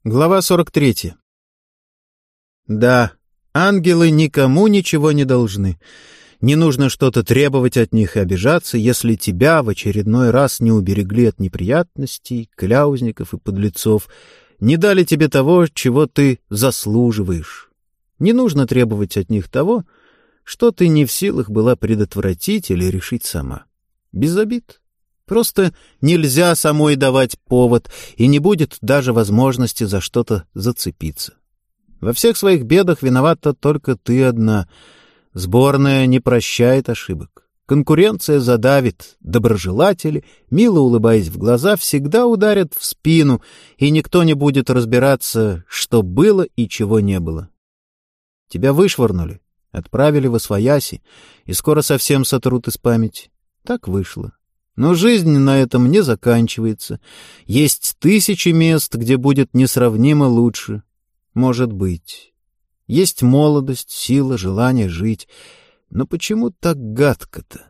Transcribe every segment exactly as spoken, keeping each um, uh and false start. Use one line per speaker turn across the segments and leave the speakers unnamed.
Глава сорок третья. Да, ангелы никому ничего не должны. Не нужно что-то требовать от них и обижаться, если тебя в очередной раз не уберегли от неприятностей, кляузников и подлецов, не дали тебе того, чего ты заслуживаешь. Не нужно требовать от них того, что ты не в силах была предотвратить или решить сама. Без обид. Просто нельзя самой давать повод, и не будет даже возможности за что-то зацепиться. Во всех своих бедах виновата только ты одна. Сборная не прощает ошибок. Конкуренция задавит. Доброжелатели, мило улыбаясь в глаза, всегда ударят в спину, и никто не будет разбираться, что было и чего не было. Тебя вышвырнули, отправили во свояси, и скоро совсем сотрут из памяти. Так вышло. Но жизнь на этом не заканчивается. Есть тысячи мест, где будет несравнимо лучше. Может быть. Есть молодость, сила, желание жить. Но почему так гадко-то?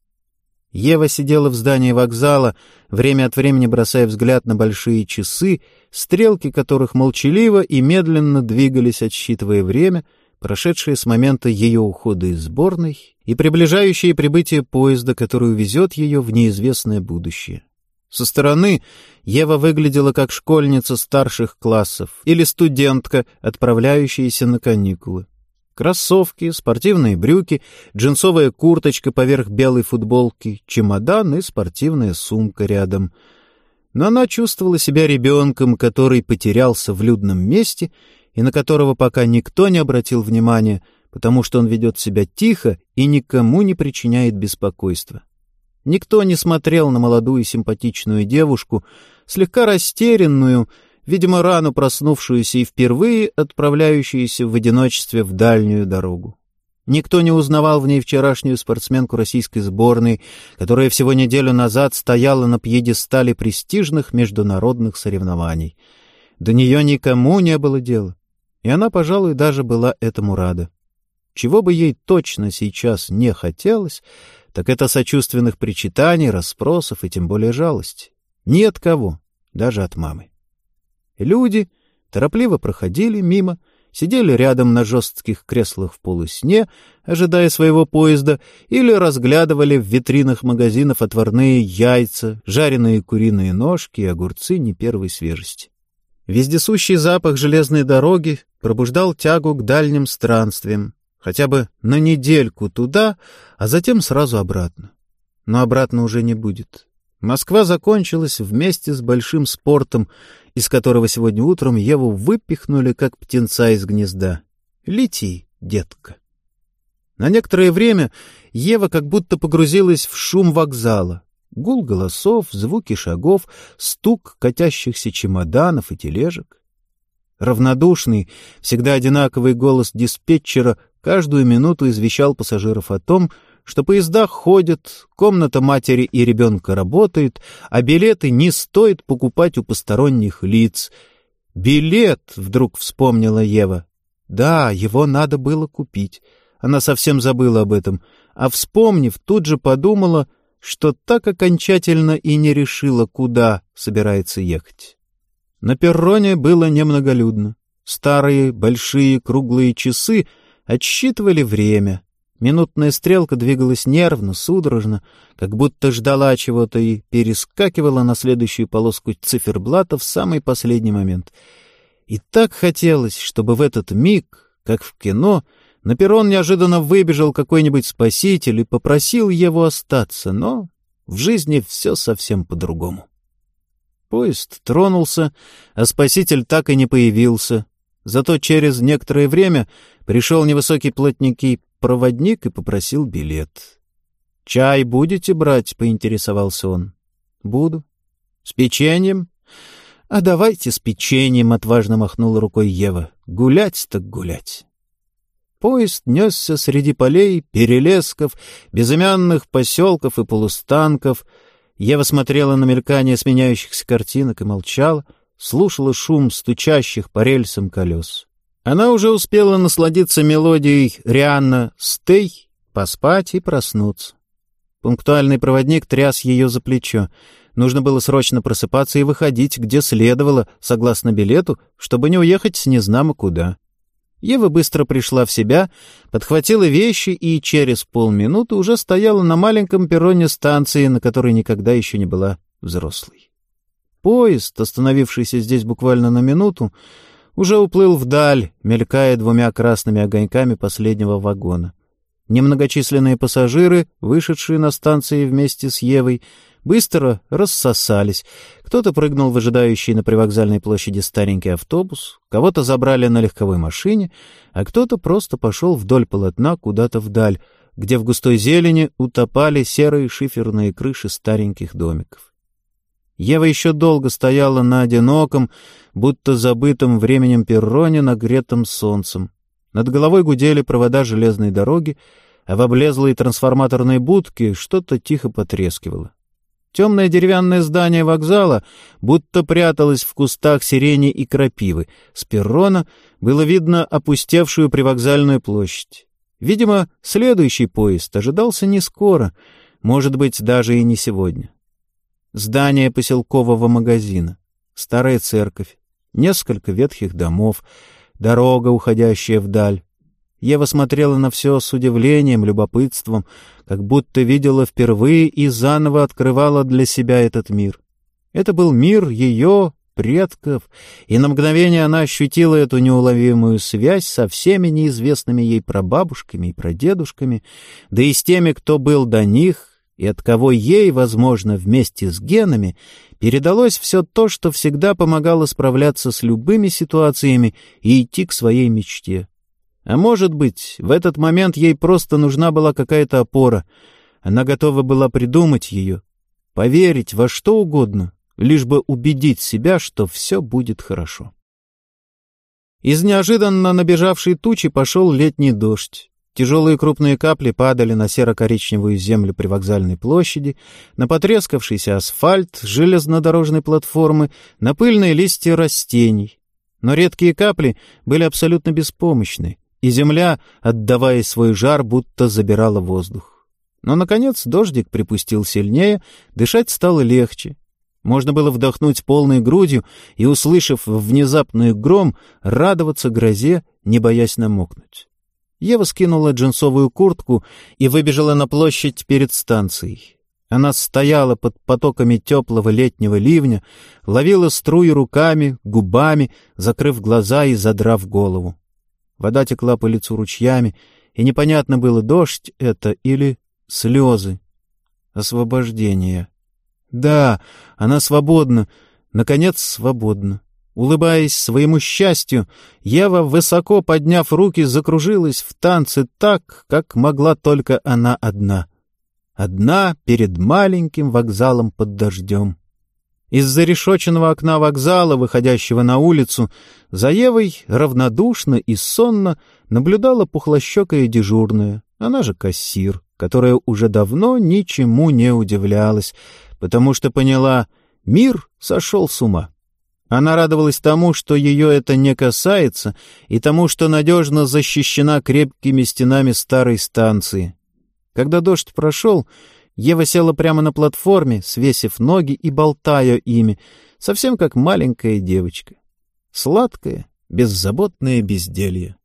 Ева сидела в здании вокзала, время от времени бросая взгляд на большие часы, стрелки которых молчаливо и медленно двигались, отсчитывая время, прошедшее с момента ее ухода из сборной, и приближающее прибытие поезда, который увезет ее в неизвестное будущее. Со стороны Ева выглядела как школьница старших классов или студентка, отправляющаяся на каникулы. Кроссовки, спортивные брюки, джинсовая курточка поверх белой футболки, чемодан и спортивная сумка рядом. Но она чувствовала себя ребенком, который потерялся в людном месте и на которого пока никто не обратил внимания, потому что он ведет себя тихо и никому не причиняет беспокойства. Никто не смотрел на молодую симпатичную девушку, слегка растерянную, видимо, рано проснувшуюся и впервые отправляющуюся в одиночестве в дальнюю дорогу. Никто не узнавал в ней вчерашнюю спортсменку российской сборной, которая всего неделю назад стояла на пьедестале престижных международных соревнований. До нее никому не было дела, и она, пожалуй, даже была этому рада. Чего бы ей точно сейчас не хотелось, так это сочувственных причитаний, расспросов и тем более жалости. Ни от кого, даже от мамы. Люди торопливо проходили мимо, сидели рядом на жестких креслах в полусне, ожидая своего поезда, или разглядывали в витринах магазинов отварные яйца, жареные куриные ножки и огурцы не первой свежести. Вездесущий запах железной дороги пробуждал тягу к дальним странствиям, хотя бы на недельку туда, а затем сразу обратно. Но обратно уже не будет. Москва закончилась вместе с большим спортом, из которого сегодня утром Еву выпихнули, как птенца из гнезда. Лети, детка. На некоторое время Ева как будто погрузилась в шум вокзала. Гул голосов, звуки шагов, стук катящихся чемоданов и тележек. Равнодушный, всегда одинаковый голос диспетчера каждую минуту извещал пассажиров о том, что поезда ходят, комната матери и ребенка работает, а билеты не стоит покупать у посторонних лиц. «Билет!» — вдруг вспомнила Ева. Да, его надо было купить. Она совсем забыла об этом, а, вспомнив, тут же подумала, что так окончательно и не решила, куда собирается ехать. На перроне было немноголюдно. Старые, большие, круглые часы отсчитывали время. Минутная стрелка двигалась нервно, судорожно, как будто ждала чего-то и перескакивала на следующую полоску циферблата в самый последний момент. И так хотелось, чтобы в этот миг, как в кино, на перрон неожиданно выбежал какой-нибудь спаситель и попросил его остаться, но в жизни все совсем по-другому. Поезд тронулся, а спаситель так и не появился. Зато через некоторое время пришел невысокий плотненький проводник и попросил билет. «Чай будете брать?» — поинтересовался он. «Буду». «С печеньем?» «А давайте с печеньем», — отважно махнула рукой Ева. «Гулять так гулять». Поезд несся среди полей, перелесков, безымянных поселков и полустанков. Ева смотрела на мелькание сменяющихся картинок и молчала, слушала шум стучащих по рельсам колес. Она уже успела насладиться мелодией Рианна «Стей», поспать и проснуться. Пунктуальный проводник тряс ее за плечо. Нужно было срочно просыпаться и выходить, где следовало, согласно билету, чтобы не уехать с незнамо куда. Ева быстро пришла в себя, подхватила вещи и через полминуты уже стояла на маленьком перроне станции, на которой никогда еще не была взрослой. Поезд, остановившийся здесь буквально на минуту, уже уплыл вдаль, мелькая двумя красными огоньками последнего вагона. Немногочисленные пассажиры, вышедшие на станции вместе с Евой, быстро рассосались. Кто-то прыгнул в ожидающий на привокзальной площади старенький автобус, кого-то забрали на легковой машине, а кто-то просто пошел вдоль полотна куда-то вдаль, где в густой зелени утопали серые шиферные крыши стареньких домиков. Ева еще долго стояла на одиноком, будто забытом временем перроне, нагретом солнцем. Над головой гудели провода железной дороги, а в облезлой трансформаторной будке что-то тихо потрескивало. Темное деревянное здание вокзала будто пряталось в кустах сирени и крапивы. С перрона было видно опустевшую привокзальную площадь. Видимо, следующий поезд ожидался не скоро, может быть, даже и не сегодня. Здание поселкового магазина, старая церковь, несколько ветхих домов, дорога, уходящая вдаль. Ева смотрела на все с удивлением, любопытством, как будто видела впервые и заново открывала для себя этот мир. Это был мир ее предков, и на мгновение она ощутила эту неуловимую связь со всеми неизвестными ей прабабушками и прадедушками, да и с теми, кто был до них, и от кого ей, возможно, вместе с генами, передалось все то, что всегда помогало справляться с любыми ситуациями и идти к своей мечте. А может быть, в этот момент ей просто нужна была какая-то опора. Она готова была придумать ее, поверить во что угодно, лишь бы убедить себя, что все будет хорошо. Из неожиданно набежавшей тучи пошел летний дождь. Тяжелые крупные капли падали на серо-коричневую землю привокзальной площади, на потрескавшийся асфальт железнодорожной платформы, на пыльные листья растений. Но редкие капли были абсолютно беспомощны, и земля, отдавая свой жар, будто забирала воздух. Но, наконец, дождик припустил сильнее, дышать стало легче. Можно было вдохнуть полной грудью и, услышав внезапный гром, радоваться грозе, не боясь намокнуть. Ева скинула джинсовую куртку и выбежала на площадь перед станцией. Она стояла под потоками теплого летнего ливня, ловила струи руками, губами, закрыв глаза и задрав голову. Вода текла по лицу ручьями, и непонятно было, дождь это или слезы. Освобождение. Да, она свободна, наконец свободна. Улыбаясь своему счастью, Ева, высоко подняв руки, закружилась в танце так, как могла только она одна. Одна перед маленьким вокзалом под дождем. Из зарешоченного окна вокзала, выходящего на улицу, за Евой равнодушно и сонно наблюдала пухлощекая дежурная, она же кассир, которая уже давно ничему не удивлялась, потому что поняла — мир сошел с ума. Она радовалась тому, что ее это не касается, и тому, что надежно защищена крепкими стенами старой станции. Когда дождь прошел, Ева села прямо на платформе, свесив ноги и болтая ими, совсем как маленькая девочка. Сладкое, беззаботное безделье.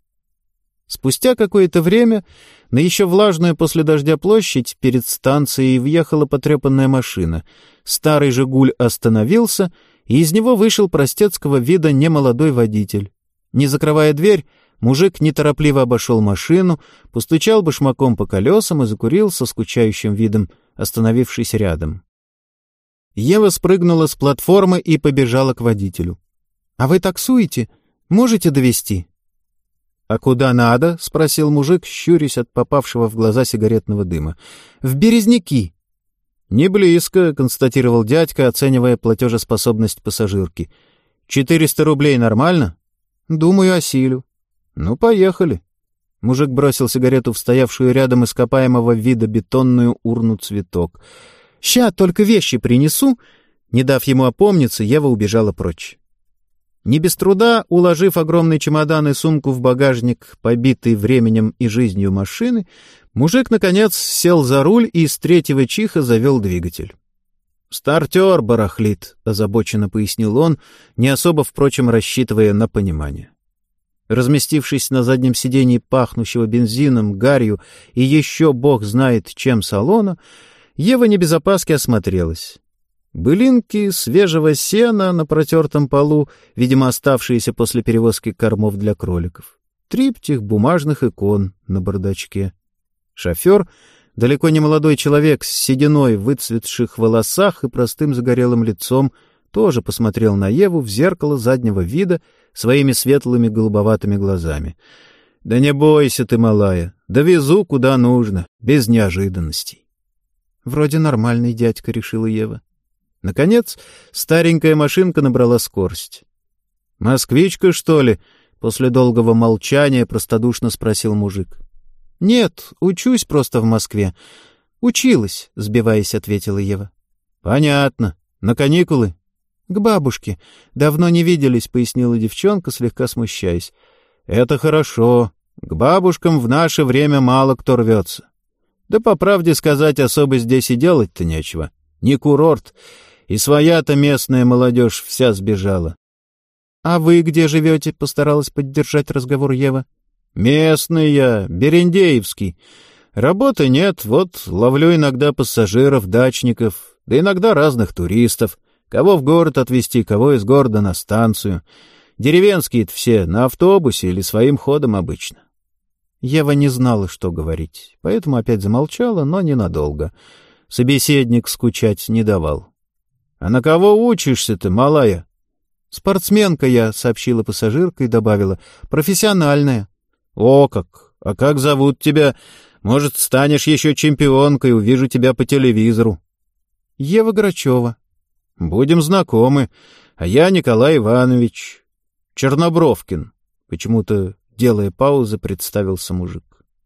Спустя какое-то время на еще влажную после дождя площадь перед станцией въехала потрепанная машина. Старый «Жигуль» остановился, и из него вышел простецкого вида немолодой водитель. Не закрывая дверь, мужик неторопливо обошел машину, постучал башмаком по колесам и закурил со скучающим видом, остановившись рядом. Ева спрыгнула с платформы и побежала к водителю. — А вы таксуете? Можете довезти? — А куда надо? — спросил мужик, щурясь от попавшего в глаза сигаретного дыма. — В Березники. «Не близко», — констатировал дядька, оценивая платежеспособность пассажирки. «Четыреста рублей нормально?» «Думаю, осилю». «Ну, поехали». Мужик бросил сигарету в стоявшую рядом ископаемого вида бетонную урну цветок. «Ща только вещи принесу». Не дав ему опомниться, Ева убежала прочь. Не без труда, уложив огромный чемодан и сумку в багажник, побитый временем и жизнью машины, мужик, наконец, сел за руль и с третьего чиха завел двигатель. «Стартер барахлит», — озабоченно пояснил он, не особо, впрочем, рассчитывая на понимание. Разместившись на заднем сиденье пахнущего бензином, гарью и еще бог знает чем салона, Ева не без опаски осмотрелась. Былинки свежего сена на протертом полу, видимо, оставшиеся после перевозки кормов для кроликов. Триптих бумажных икон на бардачке. Шофер — далеко не молодой человек с сединой в выцветших волосах и простым загорелым лицом, тоже посмотрел на Еву в зеркало заднего вида своими светлыми голубоватыми глазами. — Да не бойся ты, малая, довезу куда нужно, без неожиданностей. — Вроде нормальный дядька, — решила Ева. Наконец, старенькая машинка набрала скорость. — Москвичка, что ли? — после долгого молчания простодушно спросил мужик. — Нет, учусь просто в Москве. — Училась, — сбиваясь, ответила Ева. — Понятно. На каникулы? — К бабушке. Давно не виделись, — пояснила девчонка, слегка смущаясь. — Это хорошо. К бабушкам в наше время мало кто рвется. Да, по правде сказать, особо здесь и делать-то нечего. Не курорт, и своя-то местная молодежь вся сбежала. — А вы где живете? — постаралась поддержать разговор Ева. — Местный я, берендеевский. Работы нет, вот ловлю иногда пассажиров, дачников, да иногда разных туристов. Кого в город отвезти, кого из города на станцию. Деревенские-то все на автобусе или своим ходом обычно. Ева не знала, что говорить, поэтому опять замолчала, но ненадолго. Собеседник скучать не давал. — А на кого учишься ты, малая? — Спортсменка я, — сообщила пассажирка и добавила. — Профессиональная. — О как! А как зовут тебя? Может, станешь еще чемпионкой, увижу тебя по телевизору. — Ева Грачева. — Будем знакомы. А я Николай Иванович Чернобровкин. Почему-то, делая паузы, представился мужик.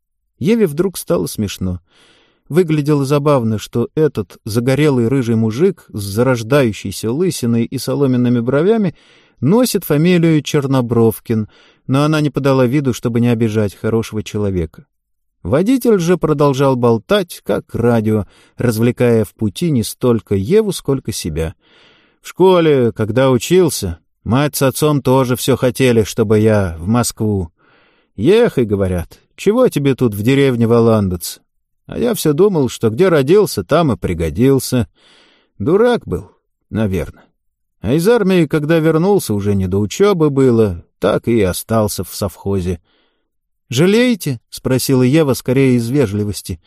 Еве вдруг стало смешно. Выглядело забавно, что этот загорелый рыжий мужик с зарождающейся лысиной и соломенными бровями носит фамилию Чернобровкин, но она не подала виду, чтобы не обижать хорошего человека. Водитель же продолжал болтать, как радио, развлекая в пути не столько Еву, сколько себя. В школе, когда учился, мать с отцом тоже все хотели, чтобы я в Москву. Ехай, говорят, чего тебе тут в деревне валандаться? А я все думал, что где родился, там и пригодился. Дурак был, наверное. А из армии, когда вернулся, уже не до учебы было, так и остался в совхозе. — Жалеете? — спросила Ева скорее из вежливости.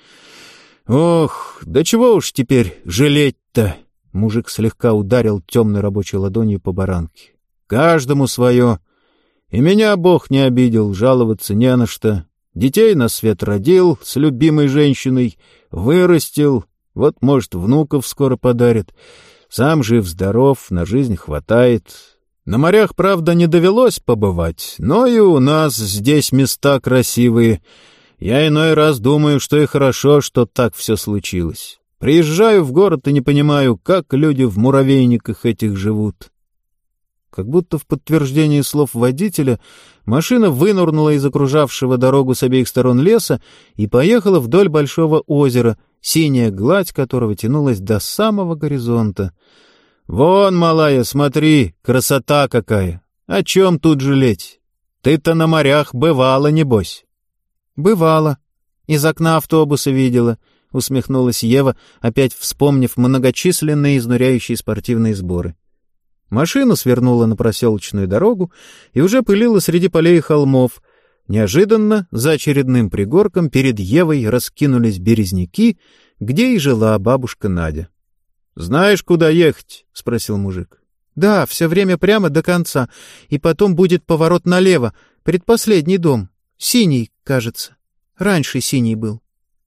— Ох, да чего уж теперь жалеть-то? Мужик слегка ударил темной рабочей ладонью по баранке. — Каждому свое. И меня Бог не обидел, жаловаться не на что. Детей на свет родил с любимой женщиной, вырастил, вот, может, внуков скоро подарит. Сам жив-здоров, на жизнь хватает. На морях, правда, не довелось побывать, но и у нас здесь места красивые. Я иной раз думаю, что и хорошо, что так все случилось. Приезжаю в город и не понимаю, как люди в муравейниках этих живут. Как будто в подтверждение слов водителя, машина вынырнула из окружавшего дорогу с обеих сторон леса и поехала вдоль большого озера, синяя гладь которого тянулась до самого горизонта. «Вон, малая, смотри, красота какая! О чем тут жалеть? Ты-то на морях бывала, небось?» «Бывала. Из окна автобуса видела», — усмехнулась Ева, опять вспомнив многочисленные изнуряющие спортивные сборы. Машина свернула на проселочную дорогу и уже пылила среди полей и холмов. Неожиданно, за очередным пригорком, перед Евой раскинулись березняки, где и жила бабушка Надя. — Знаешь, куда ехать? — спросил мужик. — Да, все время прямо до конца, и потом будет поворот налево, предпоследний дом. Синий, кажется. Раньше синий был.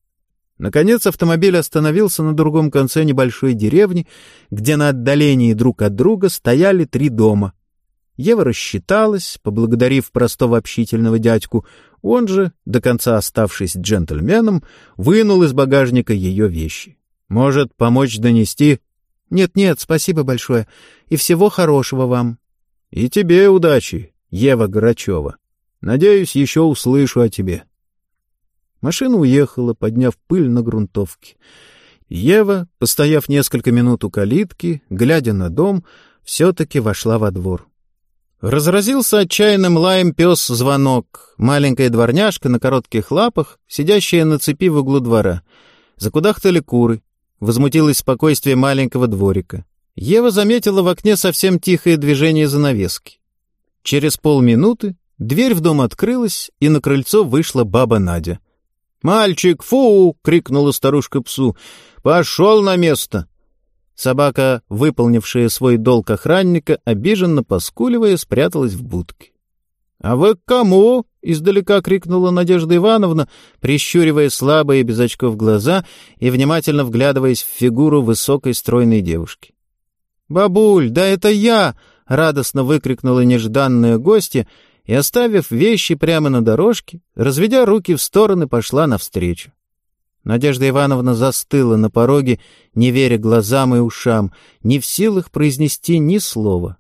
Наконец автомобиль остановился на другом конце небольшой деревни, где на отдалении друг от друга стояли три дома. Ева рассчиталась, поблагодарив простого общительного дядьку. Он же, до конца оставшись джентльменом, вынул из багажника ее вещи. «Может, помочь донести?» «Нет-нет, спасибо большое, и всего хорошего вам». «И тебе удачи, Ева Грачева. Надеюсь, еще услышу о тебе». Машина уехала, подняв пыль на грунтовке. Ева, постояв несколько минут у калитки, глядя на дом, все-таки вошла во двор. Разразился отчаянным лаем пес Звонок, маленькая дворняжка на коротких лапах, сидящая на цепи в углу двора. Закудахтали куры. Возмутилось спокойствие маленького дворика. Ева заметила в окне совсем тихое движение занавески. Через полминуты дверь в дом открылась, и на крыльцо вышла баба Надя. «Мальчик, фу!» — крикнула старушка псу. «Пошел на место!» Собака, выполнившая свой долг охранника, обиженно поскуливая, спряталась в будке. «А вы к кому?» — издалека крикнула Надежда Ивановна, прищуривая слабые без очков глаза и внимательно вглядываясь в фигуру высокой стройной девушки. «Бабуль, да это я!» — радостно выкрикнула нежданная гостья и, оставив вещи прямо на дорожке, разведя руки в стороны, пошла навстречу. Надежда Ивановна застыла на пороге, не веря глазам и ушам, не в силах произнести ни слова.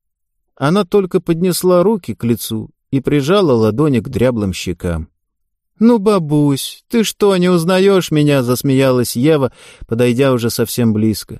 Она только поднесла руки к лицу и прижала ладони к дряблым щекам. «Ну, бабусь, ты что, не узнаешь меня?» — засмеялась Ева, подойдя уже совсем близко.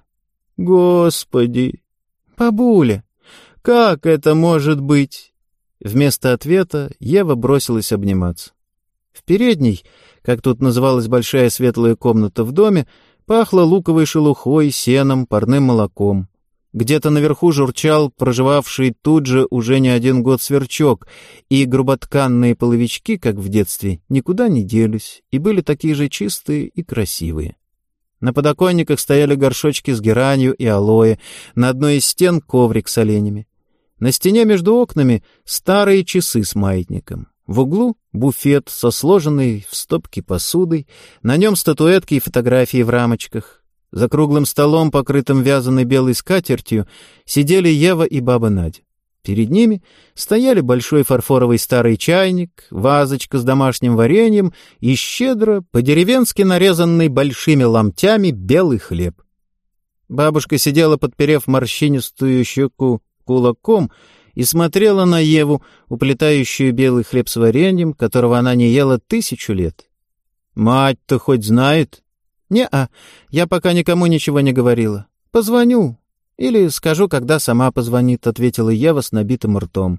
«Господи! Бабуля, как это может быть?» Вместо ответа Ева бросилась обниматься. В передней, как тут называлась большая светлая комната в доме, пахло луковой шелухой, сеном, парным молоком. Где-то наверху журчал проживавший тут же уже не один год сверчок, и груботканные половички, как в детстве, никуда не делись и были такие же чистые и красивые. На подоконниках стояли горшочки с геранью и алоэ, на одной из стен коврик с оленями. На стене между окнами старые часы с маятником. В углу буфет со сложенной в стопки посудой, на нем статуэтки и фотографии в рамочках. За круглым столом, покрытым вязаной белой скатертью, сидели Ева и баба Надя. Перед ними стояли большой фарфоровый старый чайник, вазочка с домашним вареньем и щедро, по-деревенски нарезанный большими ломтями, белый хлеб. Бабушка сидела, подперев морщинистую щеку кулаком, и смотрела на Еву, уплетающую белый хлеб с вареньем, которого она не ела тысячу лет. «Мать-то хоть знает?» «Не-а, я пока никому ничего не говорила. Позвоню. Или скажу, когда сама позвонит», — ответила Ева с набитым ртом.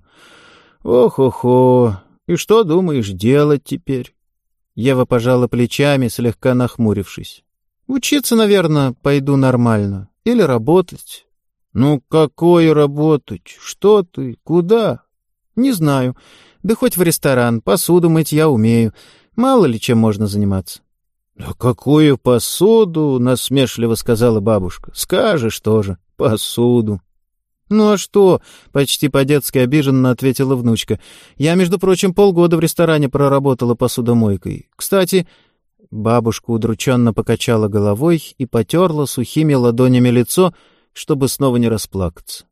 «Ох-охо, и что думаешь делать теперь?» Ева пожала плечами, слегка нахмурившись. «Учиться, наверное, пойду нормально. Или работать». «Ну, какое работать? Что ты? Куда?» «Не знаю. Да хоть в ресторан. Посуду мыть я умею. Мало ли чем можно заниматься». «Да какую посуду?» — насмешливо сказала бабушка. «Скажешь тоже. Посуду». «Ну а что?» — почти по-детски обиженно ответила внучка. «Я, между прочим, полгода в ресторане проработала посудомойкой. Кстати...» Бабушка удрученно покачала головой и потерла сухими ладонями лицо, чтобы снова не расплакаться.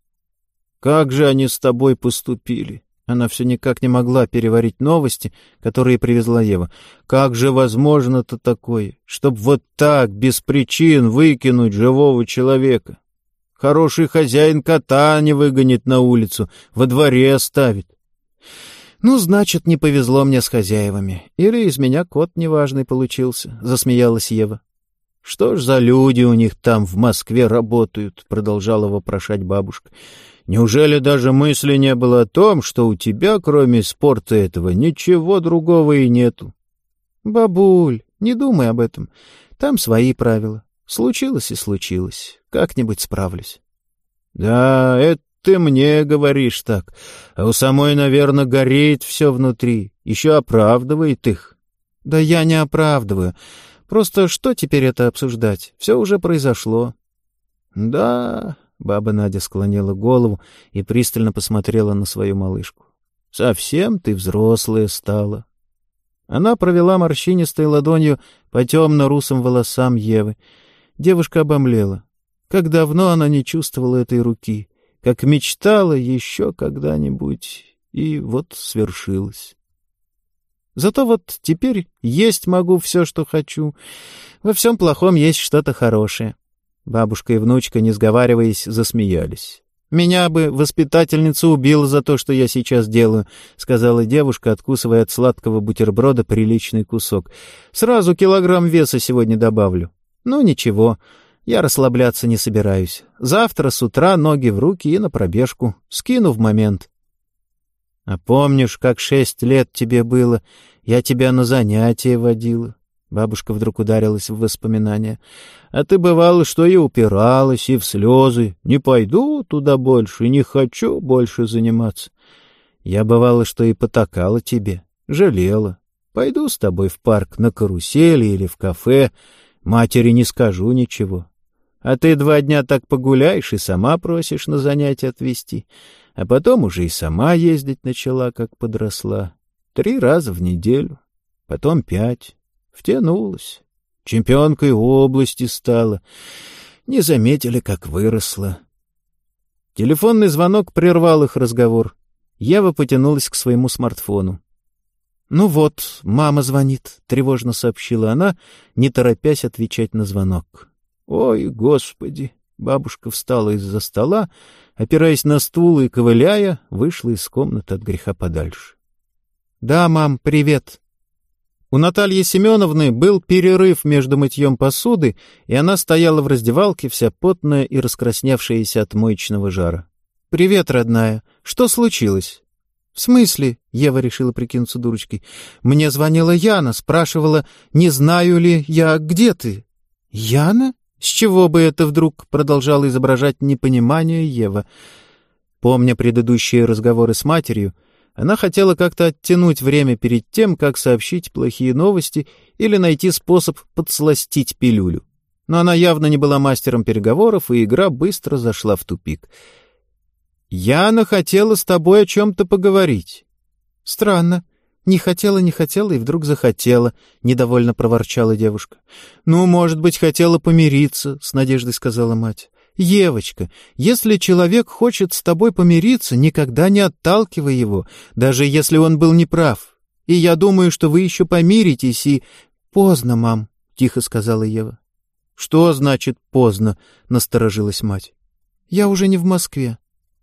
«Как же они с тобой поступили?» Она все никак не могла переварить новости, которые привезла Ева. «Как же возможно-то такое, чтоб вот так, без причин, выкинуть живого человека? Хороший хозяин кота не выгонит на улицу, во дворе оставит». «Ну, значит, не повезло мне с хозяевами. Или из меня кот неважный получился», — засмеялась Ева. «Что ж за люди у них там в Москве работают?» — продолжала вопрошать бабушка. «Неужели даже мысли не было о том, что у тебя, кроме спорта этого, ничего другого и нету?» «Бабуль, не думай об этом. Там свои правила. Случилось и случилось. Как-нибудь справлюсь». «Да, это ты мне говоришь так. А у самой, наверное, горит все внутри. Еще оправдывает их». «Да я не оправдываю. Просто что теперь это обсуждать? Все уже произошло». «Да...» — баба Надя склонила голову и пристально посмотрела на свою малышку. «Совсем ты взрослая стала». Она провела морщинистой ладонью по темно-русым волосам Евы. Девушка обомлела. Как давно она не чувствовала этой руки, как мечтала еще когда-нибудь, и вот свершилось. Зато вот теперь есть могу все, что хочу. Во всем плохом есть что-то хорошее. Бабушка и внучка, не сговариваясь, засмеялись. «Меня бы воспитательница убила за то, что я сейчас делаю», — сказала девушка, откусывая от сладкого бутерброда приличный кусок. «Сразу килограмм веса сегодня добавлю». Ну, ничего, я расслабляться не собираюсь. Завтра с утра ноги в руки и на пробежку. Скину в момент. А помнишь, как шесть лет тебе было? Я тебя на занятия водила. Бабушка вдруг ударилась в воспоминания. А ты, бывало, что и упиралась, и в слезы. Не пойду туда больше, не хочу больше заниматься. Я, бывало, что и потакала тебе, жалела. Пойду с тобой в парк на карусели или в кафе. Матери не скажу ничего. А ты два дня так погуляешь и сама просишь на занятия отвезти. А потом уже и сама ездить начала, как подросла. Три раза в неделю, потом пять. Втянулась. Чемпионкой области стала. Не заметили, как выросла. Телефонный звонок прервал их разговор. Ева потянулась к своему смартфону. «Ну вот, мама звонит», — тревожно сообщила она, не торопясь отвечать на звонок. «Ой, Господи!» — бабушка встала из-за стола, опираясь на стул и, ковыляя, вышла из комнаты от греха подальше. «Да, мам, привет». У Натальи Семеновны был перерыв между мытьем посуды, и она стояла в раздевалке, вся потная и раскрасневшаяся от моечного жара. «Привет, родная. Что случилось?» «В смысле?» — Ева решила прикинуться дурочкой. «Мне звонила Яна, спрашивала, не знаю ли я, где ты». «Яна? С чего бы это вдруг?» — продолжала изображать непонимание Ева. Помня предыдущие разговоры с матерью, она хотела как-то оттянуть время перед тем, как сообщить плохие новости или найти способ подсластить пилюлю. Но она явно не была мастером переговоров, и игра быстро зашла в тупик. «Яна хотела с тобой о чем-то поговорить». «Странно. Не хотела, не хотела и вдруг захотела», — недовольно проворчала девушка. «Ну, может быть, хотела помириться», — с надеждой сказала мать. «Евочка, если человек хочет с тобой помириться, никогда не отталкивай его, даже если он был неправ. И я думаю, что вы еще помиритесь и...» «Поздно, мам», — тихо сказала Ева. «Что значит поздно?» — насторожилась мать. «Я уже не в Москве».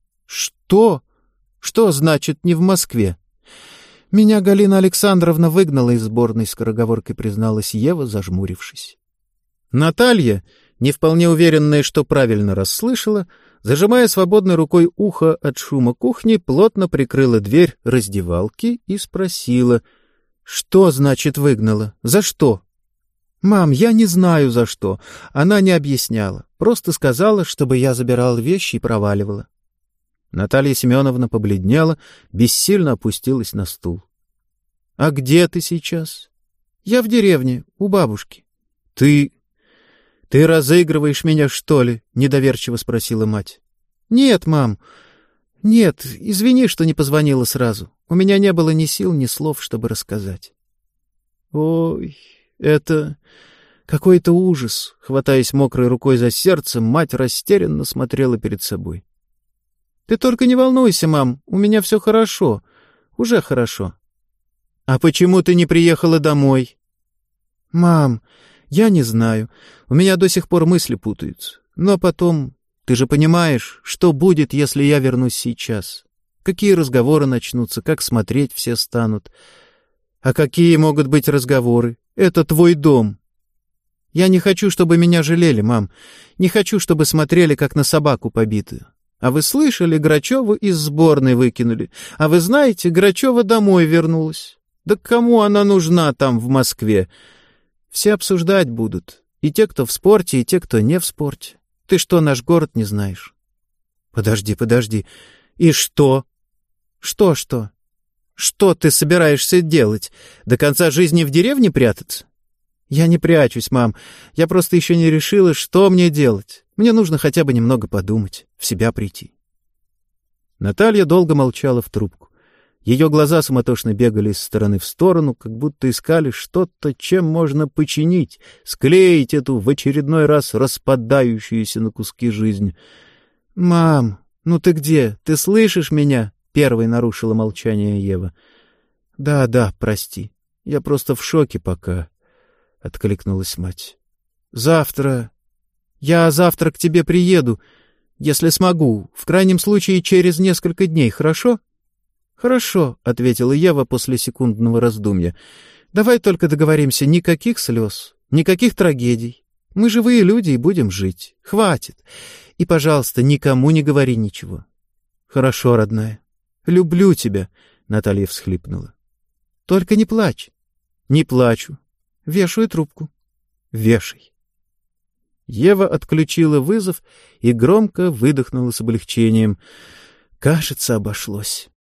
«Что? Что значит не в Москве?» «Меня Галина Александровна выгнала из сборной», — скороговоркой призналась Ева, зажмурившись. Наталья, не вполне уверенная, что правильно расслышала, зажимая свободной рукой ухо от шума кухни, плотно прикрыла дверь раздевалки и спросила: «Что значит выгнала? За что?» «Мам, я не знаю, за что». Она не объясняла, просто сказала, чтобы я забирала вещи и проваливала. Наталья Семеновна побледнела, бессильно опустилась на стул. — А где ты сейчас? — Я в деревне, у бабушки. — Ты... ты разыгрываешь меня, что ли? — недоверчиво спросила мать. — Нет, мам. Нет, извини, что не позвонила сразу. У меня не было ни сил, ни слов, чтобы рассказать. — Ой, это... какой-то ужас. Хватаясь мокрой рукой за сердце, мать растерянно смотрела перед собой. — Ты только не волнуйся, мам, у меня все хорошо, уже хорошо. — А почему ты не приехала домой? — Мам, я не знаю, у меня до сих пор мысли путаются. Но потом, ты же понимаешь, что будет, если я вернусь сейчас? Какие разговоры начнутся, как смотреть все станут? А какие могут быть разговоры? Это твой дом. Я не хочу, чтобы меня жалели, мам, не хочу, чтобы смотрели, как на собаку побитую. А вы слышали, Грачеву из сборной выкинули. А вы знаете, Грачева домой вернулась. Да кому она нужна там, в Москве? Все обсуждать будут. И те, кто в спорте, и те, кто не в спорте. Ты что, наш город не знаешь? Подожди, подожди. И что? Что-что? Что ты собираешься делать? До конца жизни в деревне прятаться? Я не прячусь, мам. Я просто еще не решила, что мне делать. Мне нужно хотя бы немного подумать, в себя прийти. Наталья долго молчала в трубку. Ее глаза суматошно бегали из стороны в сторону, как будто искали что-то, чем можно починить, склеить эту в очередной раз распадающуюся на куски жизнь. — Мам, ну ты где? Ты слышишь меня? — первой нарушила молчание Ева. — Да, да, прости. Я просто в шоке пока, — откликнулась мать. — Завтра... Я завтра к тебе приеду, если смогу, в крайнем случае через несколько дней, хорошо? — Хорошо, — ответила Ева после секундного раздумья. — Давай только договоримся, никаких слез, никаких трагедий. Мы живые люди и будем жить. Хватит. И, пожалуйста, никому не говори ничего. Хорошо, родная. Люблю тебя, Наталья всхлипнула. Только не плачь. Не плачу. Вешаю трубку. Вешай. Ева отключила вызов и громко выдохнула с облегчением. Кажется, обошлось.